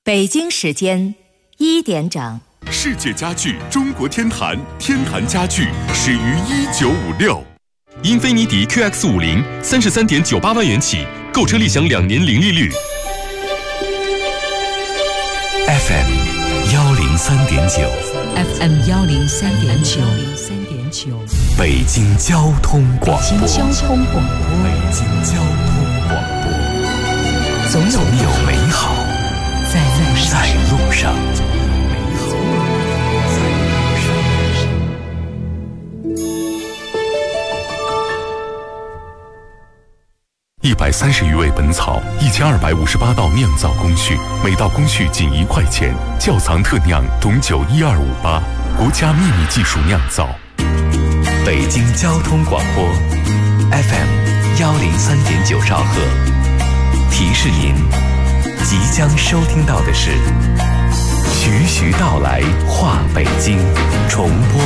北京时间1点整。 世界家具中国天坛，天坛家具始于1956。英菲尼迪 QX50 33.98万元起，购车立享2年零利率。 FM 103.9，FM 103.9， 北京交通广播， 北京交通广播，总有美好在路上。 130余味本草，1258道酿造工序，每道工序仅1块钱。窖藏特酿董酒12588，国家秘密技术酿造。 北京交通广播 FM 103.9兆赫，提示您即将收听到的是徐徐道来话北京重播。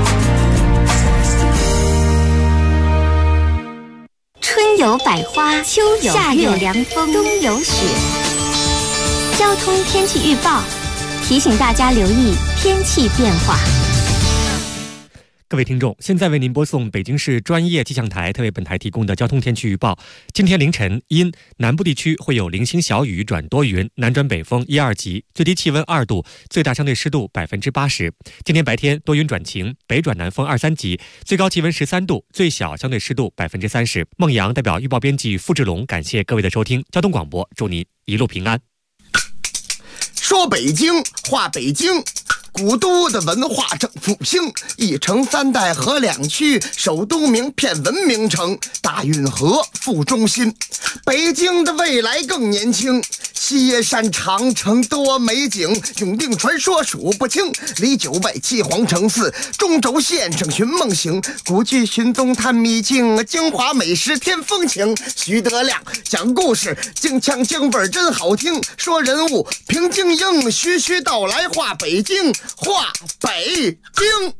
春有百花，秋有夏有凉风，冬有雪。交通天气预报提醒大家留意天气变化。 各位听众，现在为您播送北京市专业气象台特为本台提供的交通天气预报。今天凌晨因南部地区会有零星小雨转多云，南转北风1、2级，最低气温2度，最大相对湿度80%。今天白天多云转晴，北转南风2、3级，最高气温13度，最小相对湿度30%。孟阳代表预报编辑付志龙，感谢各位的收听。交通广播，祝您一路平安。 说北京话北京，古都的文化正复兴，1城3代河2区，首都名片文明城，大运河副中心。北京的未来更年轻，西山长城多美景，永定传说数不清，离9外7皇城4，中轴线上寻梦行，古剧寻踪探秘境，京华美食添风情。徐德亮讲故事，京腔京味真好听，说人物评京英，徐徐道来话北京，话北京。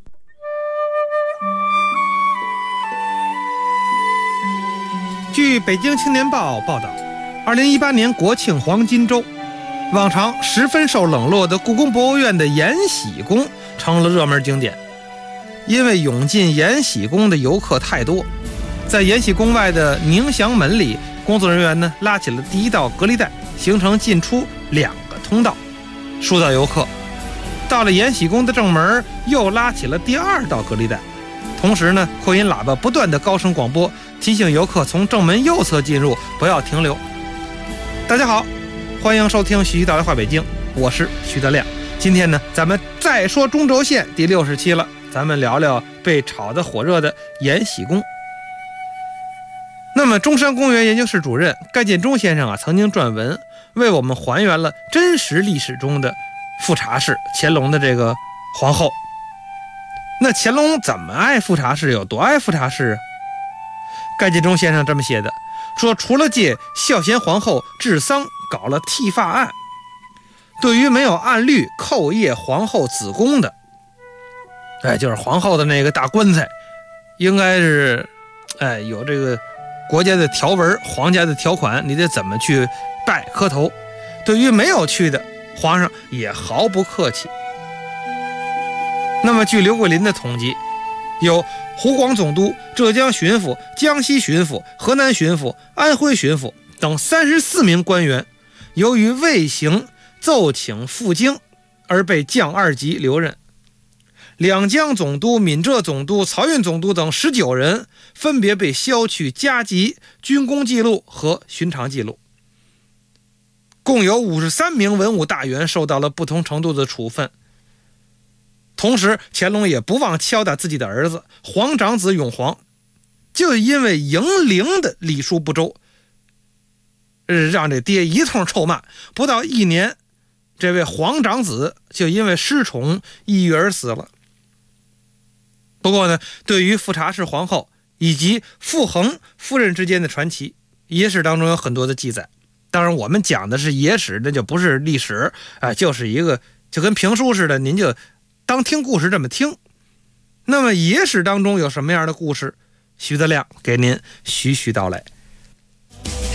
据北京青年报报道，2018年国庆黄金周，往常十分受冷落的故宫博物院的延禧宫成了热门景点。因为涌进延禧宫的游客太多，在延禧宫外的宁祥门里，工作人员呢拉起了第1道隔离带，形成进出2个通道，疏导游客。到了延禧宫的正门，又拉起了第2道隔离带，同时呢，扩音喇叭不断的高声广播，提醒游客从正门右侧进入，不要停留。大家好，欢迎收听徐徐道来话北京，我是徐德亮。今天呢，咱们再说中轴线第60期了，咱们聊聊被炒得火热的延禧宫。那么中山公园研究室主任盖建中先生曾经撰文为我们还原了真实历史中的富察氏，乾隆的这个皇后。那乾隆怎么爱富察氏，有多爱富察氏？盖建中先生这么写的，说除了借孝贤皇后治丧搞了剃发案，对于没有按律叩谒皇后子宫的，就是皇后的那个大棺材，应该是有这个国家的条文，皇家的条款，你得怎么去拜磕头。对于没有去的，皇上也毫不客气。那么据刘桂林的统计，有湖广总督、浙江巡抚、江西巡抚、河南巡抚、安徽巡抚等34名官员，由于未行奏请赴京而被降2级留任。两江总督、闽浙总督、漕运总督等19人分别被削去加级、军功记录和巡常记录。共有53名文武大员受到了不同程度的处分。同时乾隆也不忘敲打自己的儿子皇长子永璜，就因为迎灵的礼数不周，让这爹一通臭骂。不到1年，这位皇长子就因为失宠抑郁而死了。不过呢，对于富察氏皇后以及傅恒夫人之间的传奇，野史当中有很多的记载。当然我们讲的是野史，那就不是历史，就是一个就跟评书似的，您就当听故事这么听。那么野史当中有什么样的故事？徐德亮给您徐徐道来。 我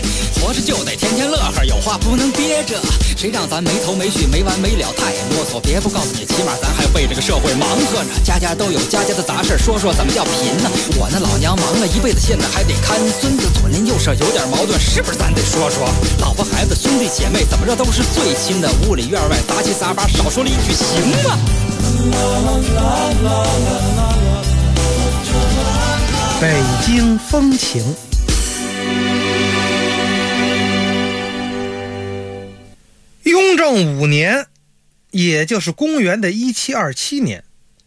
活着就得天天乐呵，有话不能憋着。谁让咱没头没绪没完没了太啰嗦，别不告诉你，起码咱还为这个社会忙活着。家家都有家家的杂事，说说怎么叫贫呢？我那老娘忙了一辈子，现在还得看孙子，左邻右舍有点矛盾，是不是咱得说说？老婆孩子兄弟姐妹怎么着都是最亲的，屋里院外杂七杂八，少说了一句行吗？ 北京风情。雍正5年，也就是公元的1727年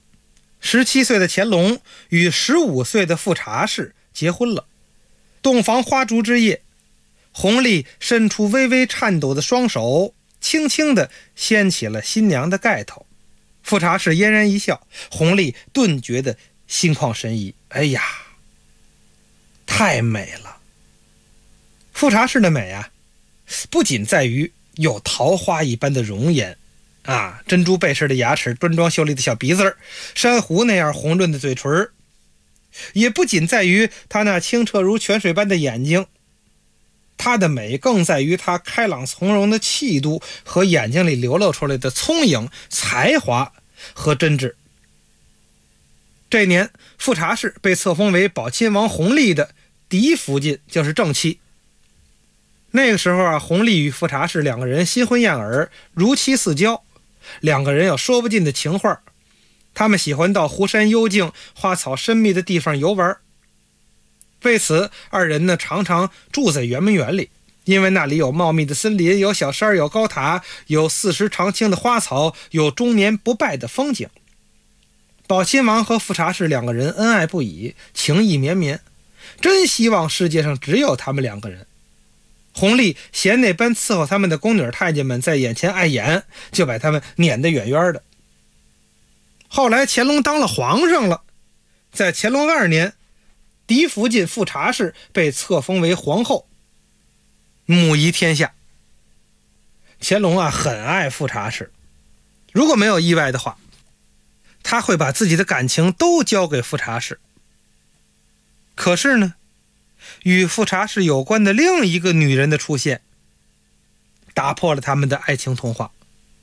，17岁的乾隆与15岁的富察氏结婚了。洞房花烛之夜，弘历伸出微微颤抖的双手，轻轻地掀起了新娘的盖头。富察氏嫣然一笑，弘历顿觉得心旷神怡。哎呀，太美了！富察氏的美啊，不仅在于有桃花一般的容颜啊，珍珠贝似的牙齿，端庄秀丽的小鼻子，珊瑚那样红润的嘴唇，也不仅在于她那清澈如泉水般的眼睛，她的美更在于她开朗从容的气度和眼睛里流露出来的聪颖、才华和真挚。这年，富察氏被册封为宝亲王弘历的嫡福晋，就是正妻。那个时候啊，弘历与富察氏两个人新婚燕尔，如漆似胶，两个人有说不尽的情话。他们喜欢到湖山幽静、花草深密的地方游玩，为此二人呢常常住在圆明园里，因为那里有茂密的森林，有小山，有高塔，有四时常青的花草，有终年不败的风景。宝亲王和富察氏两个人恩爱不已，情意绵绵，真希望世界上只有他们两个人。弘历嫌那般伺候他们的宫女太监们在眼前碍眼，就把他们撵得远远的。后来乾隆当了皇上了，在乾隆2年，嫡福晋富察氏被册封为皇后，母仪天下。乾隆啊很爱富察氏，如果没有意外的话，他会把自己的感情都交给富察氏。可是呢，与富察氏有关的另一个女人的出现，打破了他们的爱情童话。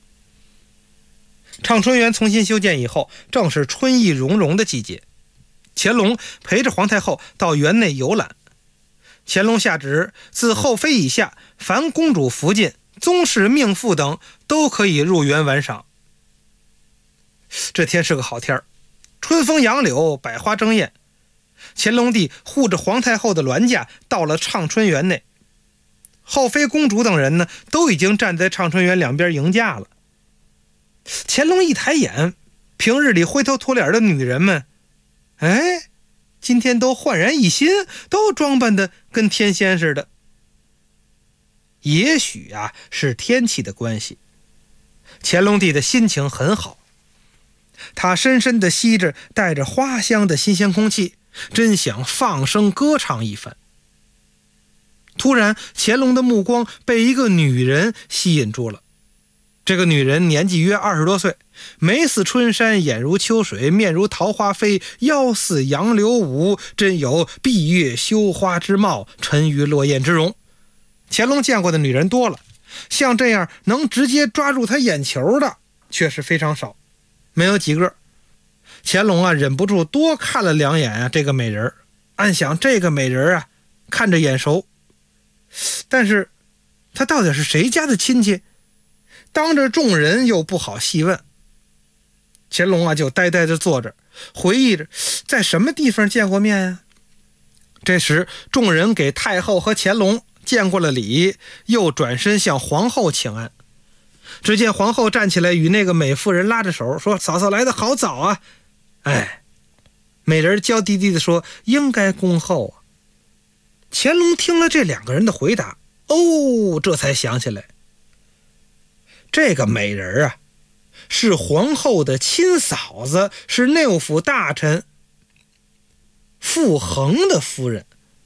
畅春园重新修建以后，正是春意融融的季节。乾隆陪着皇太后到园内游览。乾隆下旨，自后妃以下，凡公主、福晋、宗室、命妇等都可以入园玩赏。这天是个好天，春风杨柳，百花争艳。乾隆帝护着皇太后的銮驾到了畅春园内，后妃公主等人呢都已经站在畅春园两边迎驾了。乾隆一抬眼，平日里灰头土脸的女人们，今天都焕然一新，都装扮得跟天仙似的。也许啊是天气的关系，乾隆帝的心情很好，他深深地吸着带着花香的新鲜空气，真想放声歌唱一番。突然，乾隆的目光被一个女人吸引住了。这个女人年纪约20多岁，眉似春山，眼如秋水，面如桃花飞，腰似杨柳舞，真有闭月羞花之貌，沉鱼落雁之容。乾隆见过的女人多了，像这样能直接抓住他眼球的却是非常少，没有几个。乾隆啊忍不住多看了2眼啊这个美人，暗想这个美人啊看着眼熟，但是她到底是谁家的亲戚？当着众人又不好细问。乾隆啊就呆呆地坐着，回忆着在什么地方见过面啊。这时众人给太后和乾隆见过了礼，又转身向皇后请安。只见皇后站起来与那个美妇人拉着手说：“嫂嫂来得好早啊。”美人娇滴滴地说：“应该恭候啊。”乾隆听了这2个人的回答，这才想起来，这个美人啊是皇后的亲嫂子，是内务府大臣傅恒的夫人。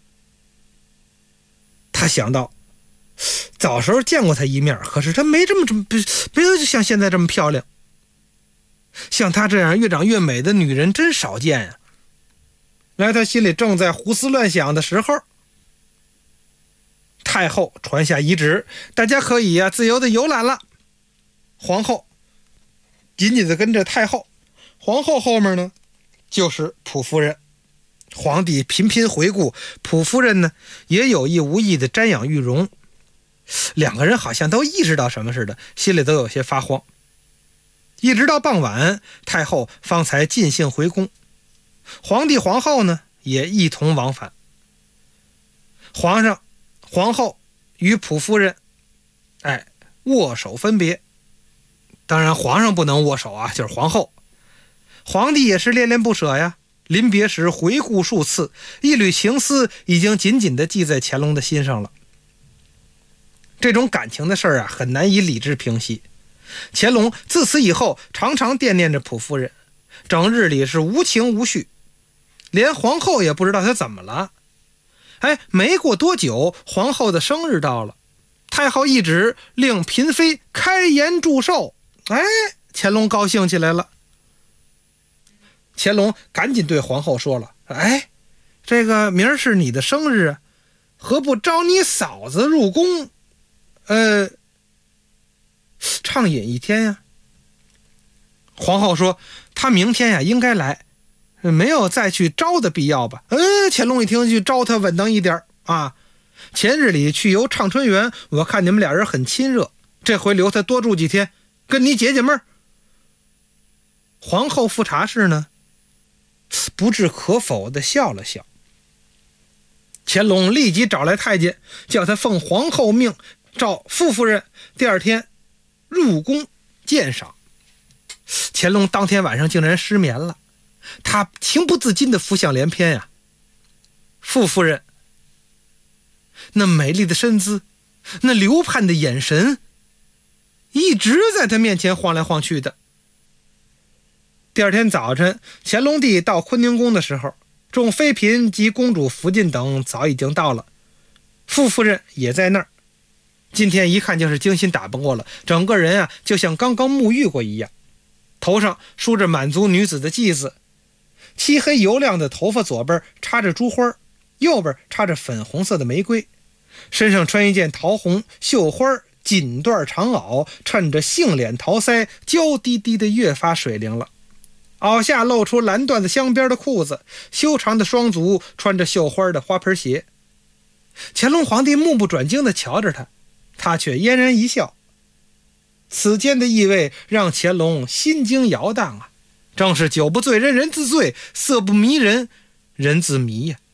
他想到早时候见过她一面，可是她没有像现在这么漂亮，像她这样越长越美的女人真少见呀。来，他心里正在胡思乱想的时候， 太后传下遗旨，大家可以自由的游览了。皇后紧紧的跟着太后，皇后后面呢就是溥夫人。皇帝频频回顾，溥夫人呢也有意无意的瞻仰玉容，两个人好像都意识到什么似的，心里都有些发慌。一直到傍晚，太后方才尽兴回宫，皇帝皇后呢也一同往返。皇上皇后与溥夫人握手分别。当然皇上不能握手啊，就是皇后。皇帝也是恋恋不舍呀，临别时回顾数次，一缕情丝已经紧紧地记在乾隆的心上了。这种感情的事儿很难以理智平息。乾隆自此以后常常惦念着溥夫人，整日里是无情无绪，连皇后也不知道她怎么了。没过多久，皇后的生日到了，太后一旨令嫔妃开颜祝寿。乾隆高兴起来了。乾隆赶紧对皇后说了，这个明儿是你的生日，何不招你嫂子入宫畅饮一天呀？皇后说她明天应该来，没有再去招的必要吧。乾隆一听，去招她稳当一点啊。前日里去游畅春园，我看你们俩人很亲热，这回留她多住几天，跟你解解闷儿。皇后富察氏呢不置可否地笑了笑。乾隆立即找来太监，叫他奉皇后命召傅夫人第二天入宫鉴赏。乾隆当天晚上竟然失眠了，他情不自禁地浮想联翩呀。傅夫人那美丽的身姿，那流盼的眼神，一直在他面前晃来晃去的。第二天早晨，乾隆帝到坤宁宫的时候，众妃嫔及公主福晋等早已经到了，傅夫人也在那儿。今天一看就是精心打扮过了，整个人就像刚刚沐浴过一样，头上梳着满族女子的髻子，漆黑油亮的头发左边插着珠花，右边插着粉红色的玫瑰，身上穿一件桃红绣花锦缎长袄，衬着杏脸桃腮，娇滴滴的越发水灵了。袄下露出蓝缎的镶边的裤子，修长的双足穿着绣花的花盆鞋。乾隆皇帝目不转睛地瞧着他，他却嫣然一笑。此间的意味让乾隆心惊摇荡啊，正是酒不醉人人自醉，色不迷人人自迷呀。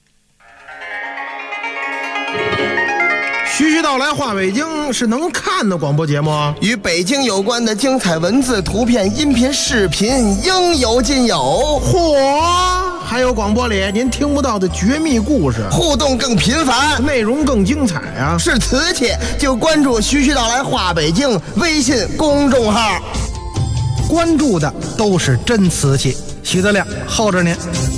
徐徐道来话北京是能看的广播节目， 与北京有关的精彩文字、图片、音频、视频应有尽有。 嚯，还有广播里您听不到的绝密故事， 互动更频繁， 内容更精彩啊！ 是瓷器就关注徐徐道来话北京微信公众号， 关注的都是真瓷器。徐德亮候着您。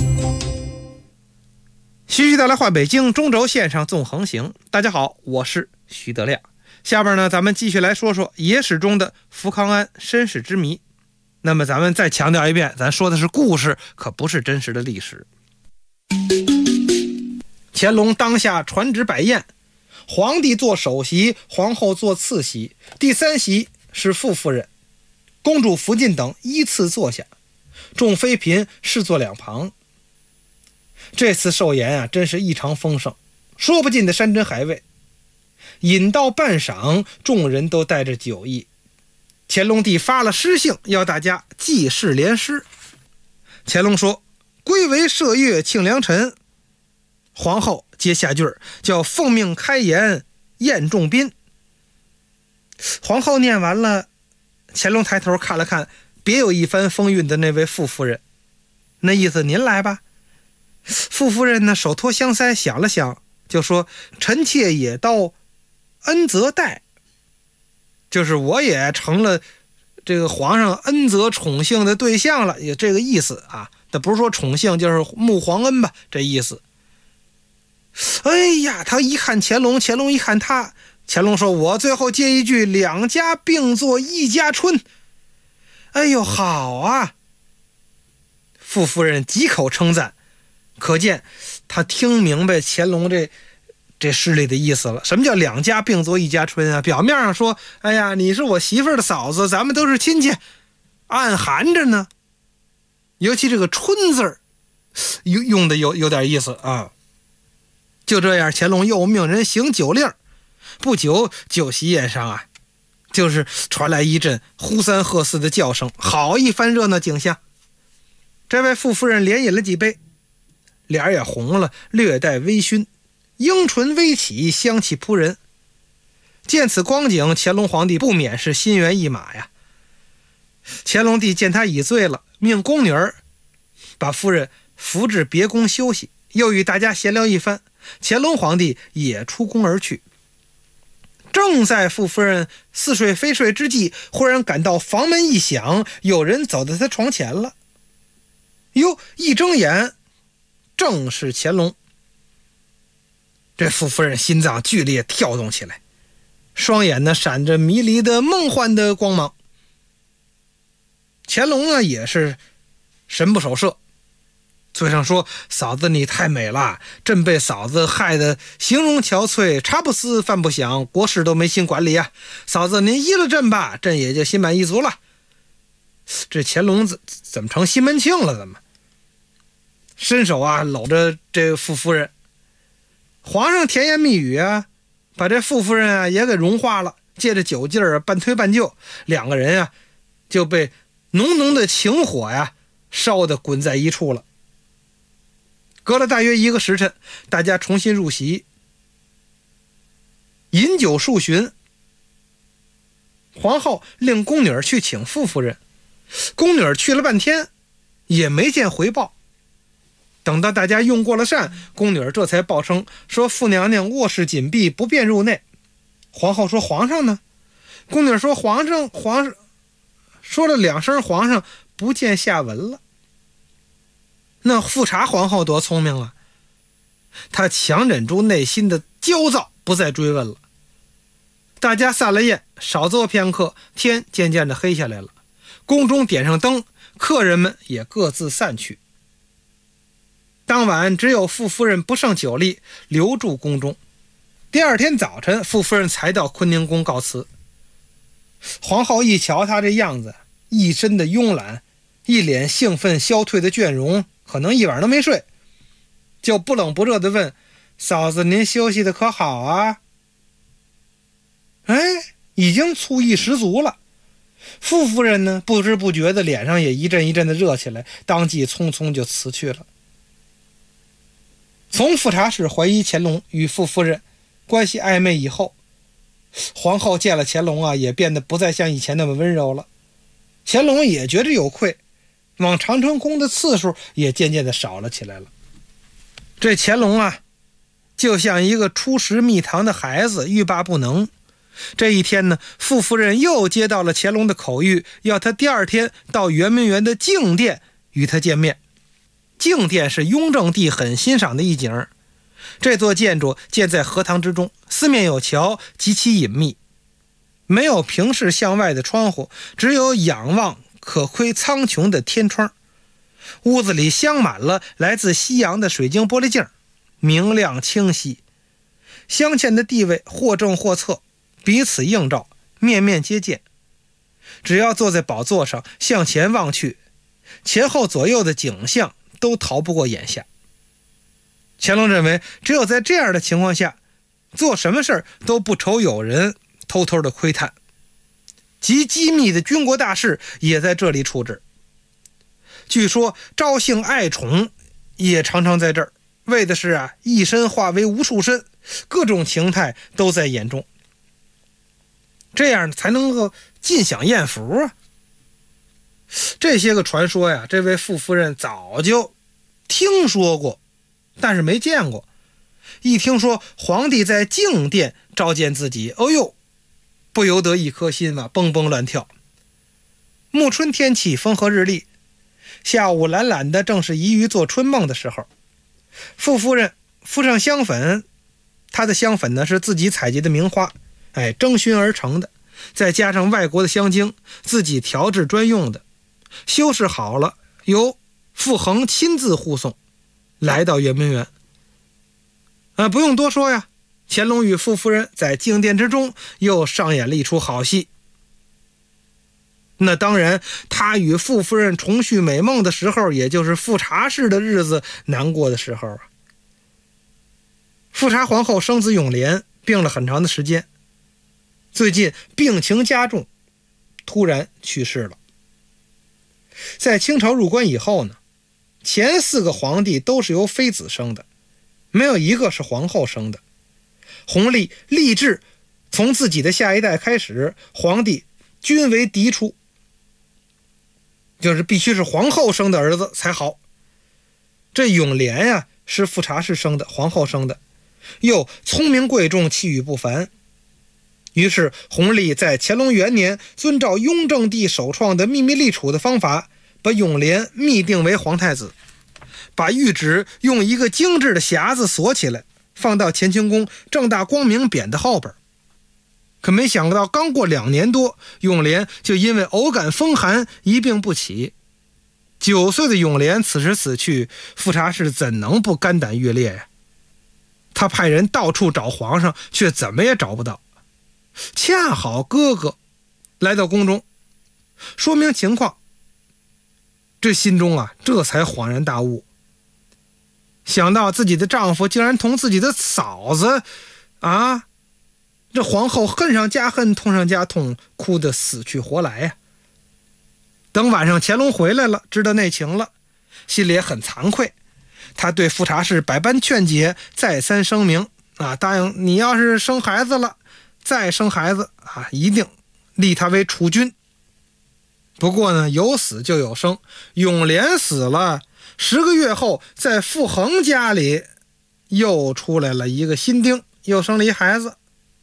徐徐道来话北京中轴线上纵横行，大家好，我是徐德亮。下边呢，咱们继续来说说野史中的福康安身世之谜。那么咱们再强调一遍，咱说的是故事，可不是真实的历史。乾隆当下传旨摆宴，皇帝做首席，皇后做次席，第三席是傅夫人，公主福晋等依次坐下，众妃嫔侍坐两旁。这次寿宴真是异常丰盛，说不尽的山珍海味。饮到半晌，众人都带着酒意，乾隆帝发了诗信，要大家记事联诗。乾隆说：“归为麝月庆良辰。”皇后接下句叫“奉命开颜宴众宾”。皇后念完了，乾隆抬头看了看别有一番风韵的那位傅夫人，那意思您来吧。傅夫人呢，手托香腮，想了想，就说：“臣妾也到恩泽待。”就是我也成了这个皇上恩泽宠幸的对象了，也这个意思啊。但不是说宠幸，就是慕皇恩吧，这意思。哎呀，他一看乾隆，乾隆一看他，乾隆说：“我最后接一句，两家并作一家春。”哎呦，好啊！傅夫人几口称赞。可见他听明白乾隆这诗里的意思了。什么叫两家并作一家春啊？表面上说，哎呀，你是我媳妇儿的嫂子，咱们都是亲戚，暗含着呢。尤其这个春字儿用的有点意思啊。就这样，乾隆又命人行酒令，不久酒席宴上啊，就是传来一阵呼三喝四的叫声，好一番热闹景象。这位傅夫人连饮了几杯，脸也红了，略带微醺，樱唇微起，香气扑人。见此光景，乾隆皇帝不免是心猿意马呀。乾隆帝见他已醉了，命宫女儿把夫人扶至别宫休息，又与大家闲聊一番。乾隆皇帝也出宫而去。正在傅夫人似睡非睡之际，忽然感到房门一响，有人走到他床前了。哟，一睁眼正是乾隆。这傅夫人心脏剧烈跳动起来，双眼呢闪着迷离的梦幻的光芒。乾隆呢也是神不守舍，嘴上说：“嫂子你太美了，朕被嫂子害得形容憔悴，茶不思饭不想，国事都没心管理啊！嫂子您依了朕吧，朕也就心满意足了。”这乾隆怎么成西门庆了？怎么伸手啊搂着这傅夫人？皇上甜言蜜语啊，把这傅夫人啊也给融化了，借着酒劲儿半推半就，两个人啊就被浓浓的情火呀烧得滚在一处了。隔了大约1个时辰，大家重新入席，饮酒数巡。皇后令宫女去请傅夫人，宫女去了半天也没见回报。等到大家用过了膳，宫女这才报称说傅娘娘卧室紧闭，不便入内。皇后说：“皇上呢？”宫女说：“皇上说了2声皇上，不见下文了。”那富察皇后多聪明啊，她强忍住内心的焦躁，不再追问了。大家散了宴，少坐片刻，天渐渐的黑下来了。宫中点上灯，客人们也各自散去。当晚只有傅夫人不胜酒力，留住宫中。第二天早晨，傅夫人才到坤宁宫告辞。皇后一瞧她这样子，一身的慵懒，一脸兴奋消退的倦容，可能一晚都没睡，就不冷不热地问：“嫂子您休息的可好啊？”哎，已经醋意十足了。傅夫人呢，不知不觉的脸上也一阵一阵的热起来，当即匆匆就辞去了。从富察氏怀疑乾隆与傅夫人关系暧昧以后，皇后见了乾隆啊，也变得不再像以前那么温柔了。乾隆也觉着有愧，往长春宫的次数也渐渐的少了起来了。这乾隆啊，就像一个初识蜜糖的孩子，欲罢不能。这一天呢，傅夫人又接到了乾隆的口谕，要他第二天到圆明园的静殿与他见面。静殿是雍正帝很欣赏的一景，这座建筑建在荷塘之中，四面有桥，极其隐秘，没有平视向外的窗户，只有仰望可窥苍穹的天窗。屋子里镶满了来自西洋的水晶玻璃镜，明亮清晰。镶嵌的地位或正或侧，彼此映照，面面接见。只要坐在宝座上向前望去，前后左右的景象都逃不过眼下。乾隆认为，只有在这样的情况下，做什么事都不愁有人偷偷的窥探，极机密的军国大事也在这里处置。据说赵姓爱宠也常常在这儿，为的是一身化为无数身，各种情态都在眼中，这样才能够尽享艳福啊。这些个传说呀，这位傅夫人早就听说过，但是没见过。一听说皇帝在静殿召见自己，哦呦，不由得一颗心蹦蹦乱跳。暮春天气，风和日丽，下午懒懒的，正是宜于做春梦的时候。傅夫人敷上香粉，她的香粉呢是自己采集的名花，蒸熏而成的，再加上外国的香精，自己调制专用的。修饰好了，由傅恒亲自护送，来到圆明园。不用多说呀， 乾隆与傅夫人在静殿之中又上演了一出好戏。那当然，他与傅夫人重续美梦的时候，也就是富察氏的日子难过的时候啊。富察皇后生子永琏病了很长的时间，最近病情加重，突然去世了。在清朝入关以后呢，前4个皇帝都是由妃子生的，没有一个是皇后生的。弘历立志从自己的下一代开始，皇帝均为嫡出，就是必须是皇后生的儿子才好。这永琏呀，是富察氏生的，皇后生的，又聪明贵重，气宇不凡。于是弘历在乾隆元年遵照雍正帝首创的秘密立储的方法，把永琏密定为皇太子，把谕旨用一个精致的匣子锁起来，放到乾清宫正大光明匾的后边。可没想到刚过2年多，永琏就因为偶感风寒一病不起。9岁的永琏此时死去，富察氏怎能不肝胆欲裂呀？他派人到处找皇上，却怎么也找不到。恰好哥哥来到宫中说明情况，这心中啊这才恍然大悟，想到自己的丈夫竟然同自己的嫂子啊，这皇后恨上加恨，痛上加痛，哭得死去活来呀。等晚上乾隆回来了，知道内情了，心里也很惭愧。他对富察氏百般劝解，再三声明啊，答应你要是生孩子了，再生孩子啊，一定立他为储君。不过呢，有死就有生，永琏死了10个月后，在傅恒家里又出来了一个新丁，又生了一孩子。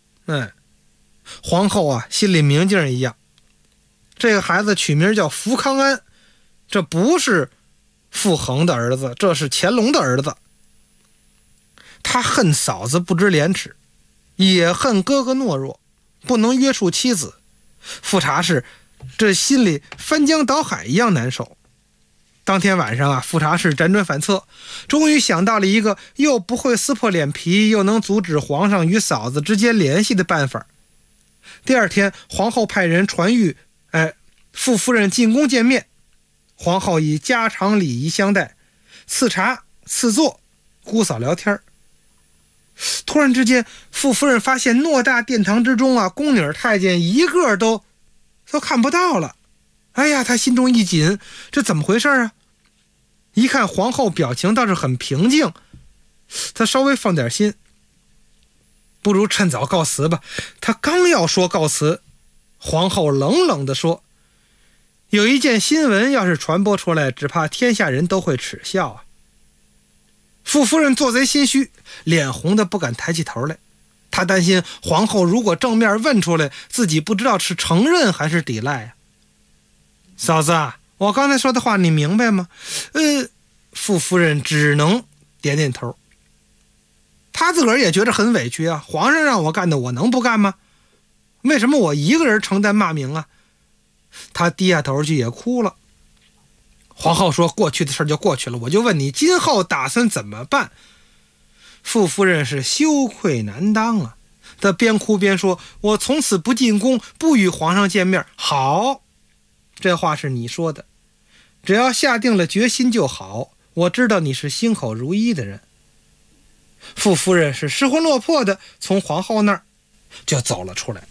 皇后啊心里明镜一样，这个孩子取名叫福康安，这不是傅恒的儿子，这是乾隆的儿子。他恨嫂子不知廉耻，也恨哥哥懦弱，不能约束妻子。富察氏这心里翻江倒海一样难受。当天晚上啊，富察氏辗转反侧，终于想到了一个又不会撕破脸皮，又能阻止皇上与嫂子之间联系的办法。第二天，皇后派人传谕，傅夫人进宫见面。皇后以家常礼仪相待，赐茶赐座，姑嫂聊天。突然之间，傅夫人发现偌大殿堂之中啊，宫女太监一个都看不到了。哎呀，她心中一紧，这怎么回事啊？一看皇后表情倒是很平静，她稍微放点心，不如趁早告辞吧。她刚要说告辞，皇后冷冷地说，有一件新闻要是传播出来，只怕天下人都会耻笑啊。傅夫人做贼心虚，脸红的不敢抬起头来。她担心皇后如果正面问出来，自己不知道是承认还是抵赖啊。嫂子啊，我刚才说的话你明白吗？傅夫人只能点点头。她自个儿也觉得很委屈啊，皇上让我干的，我能不干吗？为什么我一个人承担骂名啊？她低下头去也哭了。皇后说，过去的事就过去了，我就问你今后打算怎么办？傅夫人是羞愧难当啊，她边哭边说，我从此不进宫，不与皇上见面。好，这话是你说的，只要下定了决心就好，我知道你是心口如一的人。傅夫人是失魂落魄的从皇后那儿就走了出来。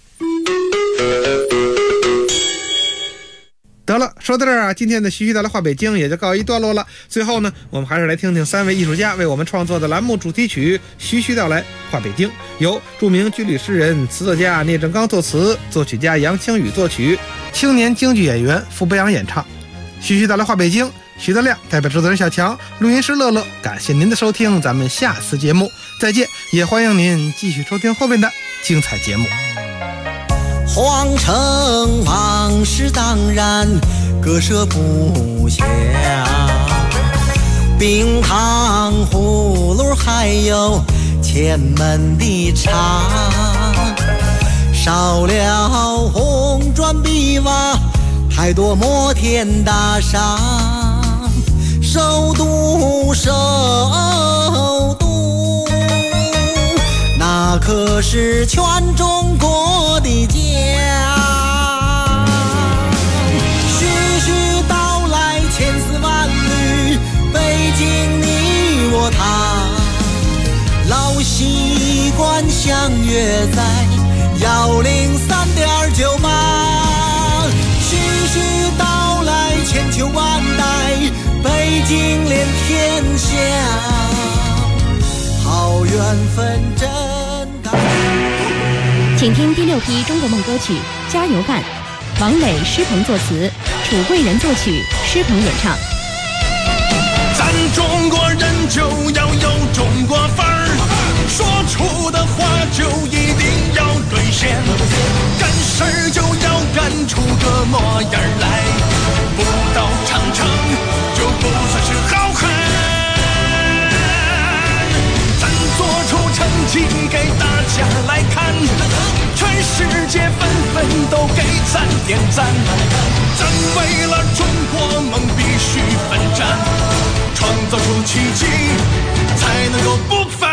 得了，说到这儿啊，今天的徐徐道来话北京也就告一段落了。最后呢，我们还是来听听3位艺术家为我们创作的栏目主题曲《徐徐道来话北京》，由著名军旅诗人、词作家聂政刚作词，作曲家杨清宇作曲，青年京剧演员傅北阳演唱。徐徐道来话北京，徐德亮代表制作人小强，录音师乐乐，感谢您的收听，咱们下次节目再见，也欢迎您继续收听后面的精彩节目。 皇城往事当然割舍不下，冰糖葫芦还有前门的茶，少了红砖碧瓦，太多摩天大厦，首都那可可是全中国的家。徐徐道来千丝万缕，北京你我他，老习惯相约在103.9吧。徐徐道来千秋万代，北京连天下，好缘分真感。 请听第6批中国梦歌曲《加油干》，王磊、施鹏作词，楚贵人作曲，施鹏演唱。 咱中国人就要有中国范儿，说出的话就一定要兑现，干事儿就要干出个模样来，不到长城就不算是好汉。咱做出成绩给大家来看，全世界纷纷都给咱点赞。咱为了中国梦必须奋战，创造出奇迹才能够不凡。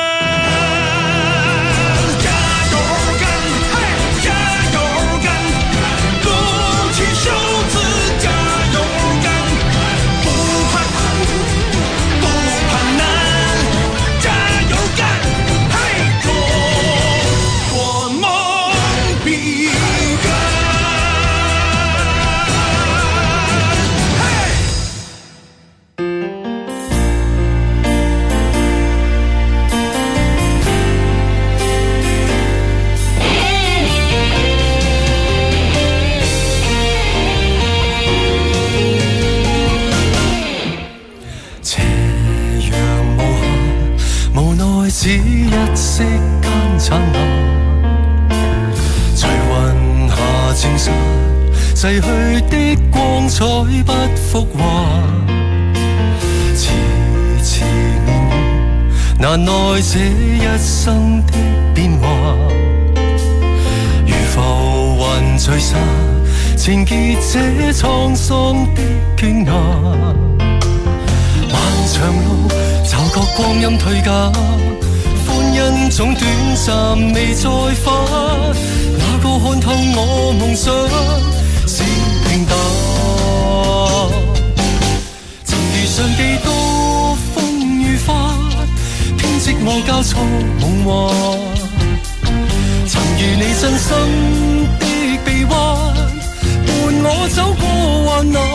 加油干，加油干，鼓起袖子加油干，不怕苦不怕难，加油干，中国梦必圆。 只一息間燦爛，隨雲下證實逝去的光彩不復還。遲遲年月，難耐這一生的變幻。如浮雲聚散，情結這滄桑的倦顏。漫長路，驟覺光陰退減。因總短暫未再返，哪個看透我夢想是平淡？曾遇上幾多風雨花，編織我交錯夢幻。曾如你真心的臂彎，伴我走過患難。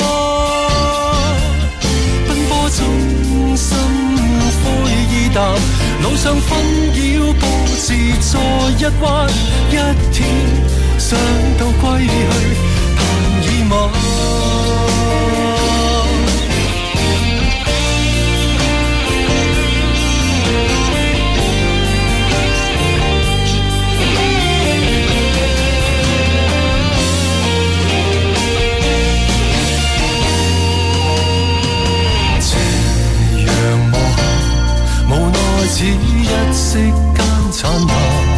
奔波中心灰意淡，路上紛擾布置再一彎，一天想到歸去但已晚。只一息間燦爛，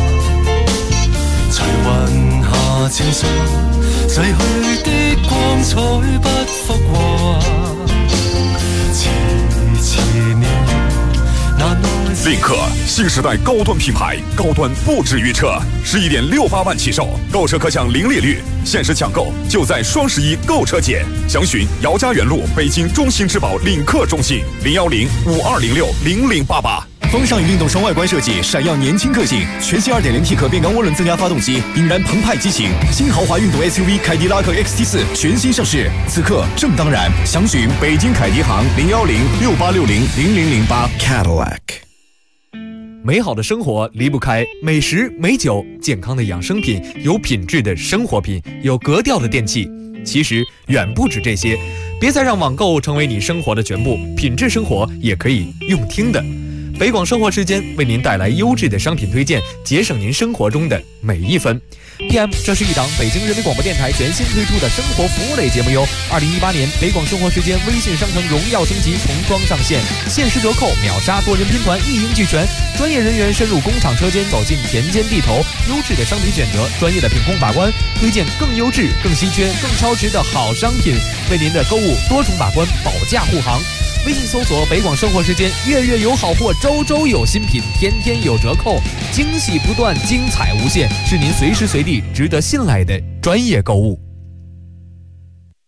隨雲下證實逝去的光彩不復還。遲遲年月，難耐。 领克新时代高端品牌，高端不止于车，11.68万起售，购车可享零利率，限时抢购就在双11购车节，详询姚家园路北京中心之宝领克中心010-5206-0088。 风尚与运动双外观设计，闪耀年轻个性。全新 2.0T 可变缸涡轮增压发动机，引燃澎湃激情。新豪华运动 SUV 凯迪拉克 XT4 全新上市，此刻正当然。详询北京凯迪行010-6860-0008。Cadillac。 美好的生活离不开美食、美酒、健康的养生品、有品质的生活品、有格调的电器。其实远不止这些，别再让网购成为你生活的全部，品质生活也可以用听的。北广生活时间为您带来优质的商品推荐，节省您生活中的每一分。PM， 这是一档北京人民广播电台全新推出的生活服务类节目哟。2018年北广生活时间微信商城荣耀升级重装上线，限时折扣、秒杀、多人拼团一应俱全，专业人员深入工厂车间，走进田间地头，优质的商品选择，专业的品控把关，推荐更优质、更稀缺、更超值的好商品，为您的购物多重把关，保驾护航。微信搜索北广生活时间，月月有好货，周周有新品，天天有折扣。 惊喜不断，精彩无限，是您随时随地值得信赖的专业购物。